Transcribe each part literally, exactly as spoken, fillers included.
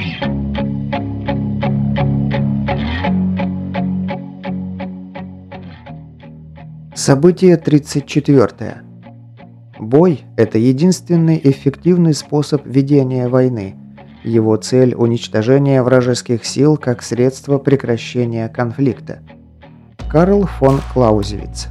Событие тридцать четвёртое. Бой – это единственный эффективный способ ведения войны. Его цель – уничтожение вражеских сил как средство прекращения конфликта. Карл фон Клаузевиц.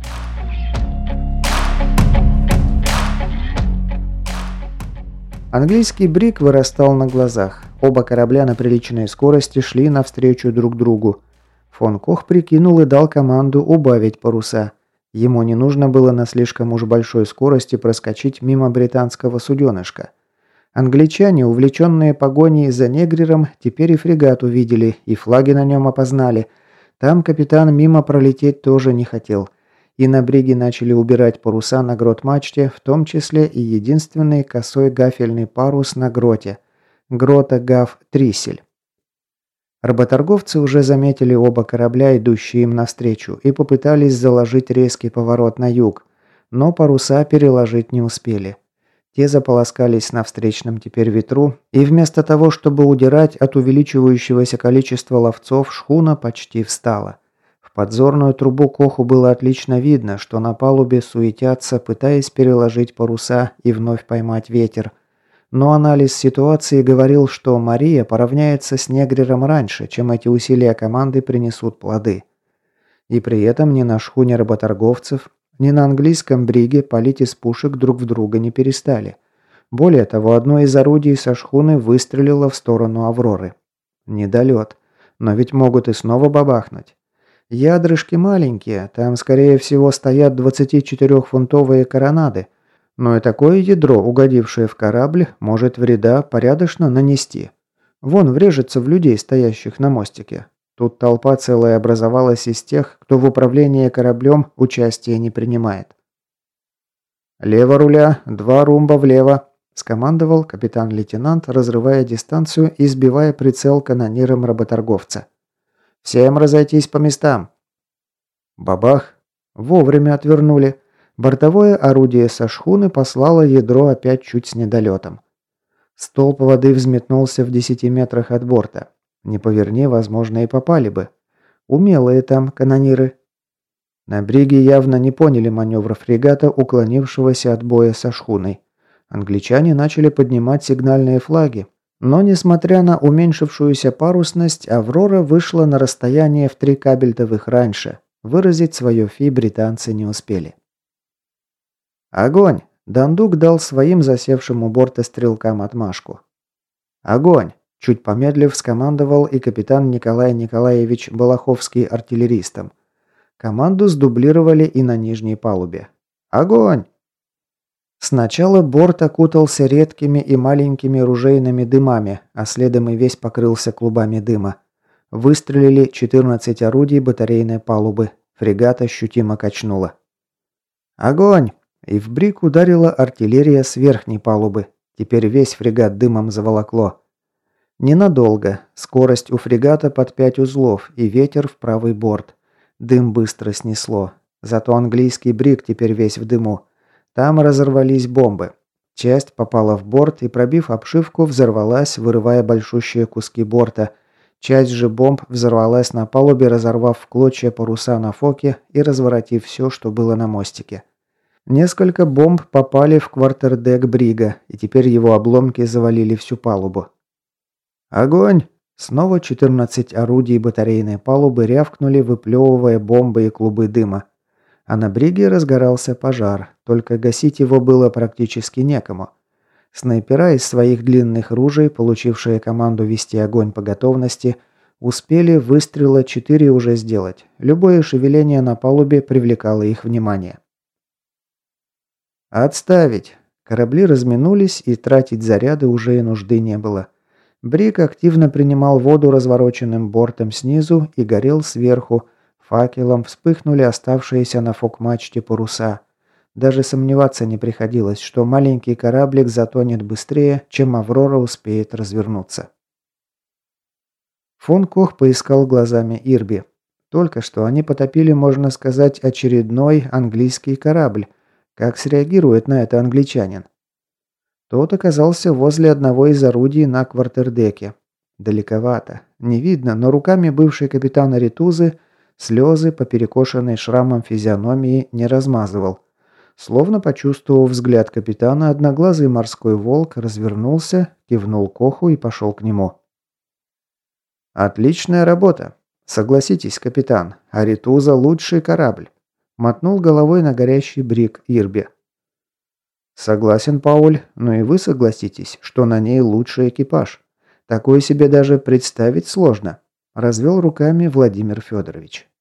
Английский бриг вырастал на глазах. Оба корабля на приличной скорости шли навстречу друг другу. Фон Кох прикинул и дал команду убавить паруса. Ему не нужно было на слишком уж большой скорости проскочить мимо британского суденышка. Англичане, увлеченные погоней за негрером, теперь и фрегат увидели, и флаги на нем опознали. Там капитан мимо пролететь тоже не хотел. И на бриге начали убирать паруса на грот-мачте, в том числе и единственный косой гафельный парус на гроте. Грота Гаф Трисель. Работорговцы уже заметили оба корабля, идущие им навстречу, и попытались заложить резкий поворот на юг, но паруса переложить не успели. Те заполоскались на встречном теперь ветру, и вместо того, чтобы удирать от увеличивающегося количества ловцов, шхуна почти встала. В подзорную трубу Коху было отлично видно, что на палубе суетятся, пытаясь переложить паруса и вновь поймать ветер. Но анализ ситуации говорил, что Мария поравняется с негрером раньше, чем эти усилия команды принесут плоды. И при этом ни на шхуне работорговцев, ни на английском бриге палить из пушек друг в друга не перестали. Более того, одно из орудий со шхуны выстрелило в сторону Авроры. Недолет. Но ведь могут и снова бабахнуть. Ядрышки маленькие, там скорее всего стоят двадцатичетырёхфунтовые коронады. Но и такое ядро, угодившее в корабль, может вреда порядочно нанести. Вон врежется в людей, стоящих на мостике. Тут толпа целая образовалась из тех, кто в управлении кораблем участия не принимает. «Лево руля, два румба влево», – скомандовал капитан-лейтенант, разрывая дистанцию и сбивая прицел канониром работорговца. «Всем разойтись по местам». Бабах! Вовремя отвернули. Бортовое орудие со шхуны послало ядро опять чуть с недолетом. Столб воды взметнулся в десяти метрах от борта. Не поверни, возможно, и попали бы. Умелые там канониры. На бриге явно не поняли маневр фрегата, уклонившегося от боя со шхуной. Англичане начали поднимать сигнальные флаги. Но, несмотря на уменьшившуюся парусность, «Аврора» вышла на расстояние в три кабельтовых раньше. Выразить свое фи британцы не успели. «Огонь!» – Дандук дал своим засевшим у борта стрелкам отмашку. «Огонь!» – чуть помедлив скомандовал и капитан Николай Николаевич Балаховский артиллеристом. Команду сдублировали и на нижней палубе. «Огонь!» Сначала борт окутался редкими и маленькими ружейными дымами, а следом и весь покрылся клубами дыма. Выстрелили четырнадцать орудий батарейной палубы. Фрегат ощутимо качнуло. «Огонь!» И в бриг ударила артиллерия с верхней палубы. Теперь весь фрегат дымом заволокло. Ненадолго. Скорость у фрегата под пять узлов и ветер в правый борт. Дым быстро снесло. Зато английский бриг теперь весь в дыму. Там разорвались бомбы. Часть попала в борт и, пробив обшивку, взорвалась, вырывая большущие куски борта. Часть же бомб взорвалась на палубе, разорвав в клочья паруса на фоке и разворотив все, что было на мостике. Несколько бомб попали в квартердек брига, и теперь его обломки завалили всю палубу. «Огонь!» Снова четырнадцать орудий батарейной палубы рявкнули, выплевывая бомбы и клубы дыма. А на бриге разгорался пожар, только гасить его было практически некому. Снайпера из своих длинных ружей, получившие команду вести огонь по готовности, успели выстрела четыре уже сделать. Любое шевеление на палубе привлекало их внимание. «Отставить!» Корабли разминулись, и тратить заряды уже и нужды не было. Бриг активно принимал воду развороченным бортом снизу и горел сверху. Факелом вспыхнули оставшиеся на фок-мачте паруса. Даже сомневаться не приходилось, что маленький кораблик затонет быстрее, чем «Аврора» успеет развернуться. Фон Кох поискал глазами Ирби. Только что они потопили, можно сказать, очередной английский корабль. Как среагирует на это англичанин? Тот оказался возле одного из орудий на квартердеке. Далековато. Не видно, но руками бывший капитан Аритузы слезы по перекошенной шрамом физиономии не размазывал. Словно почувствовав взгляд капитана, одноглазый морской волк развернулся, кивнул Коху и пошел к нему. «Отличная работа. Согласитесь, капитан, Аритуза – лучший корабль», – мотнул головой на горящий брик Ирби. «Согласен, Пауль, но и вы согласитесь, что на ней лучший экипаж. Такое себе даже представить сложно», – развел руками Владимир Федорович.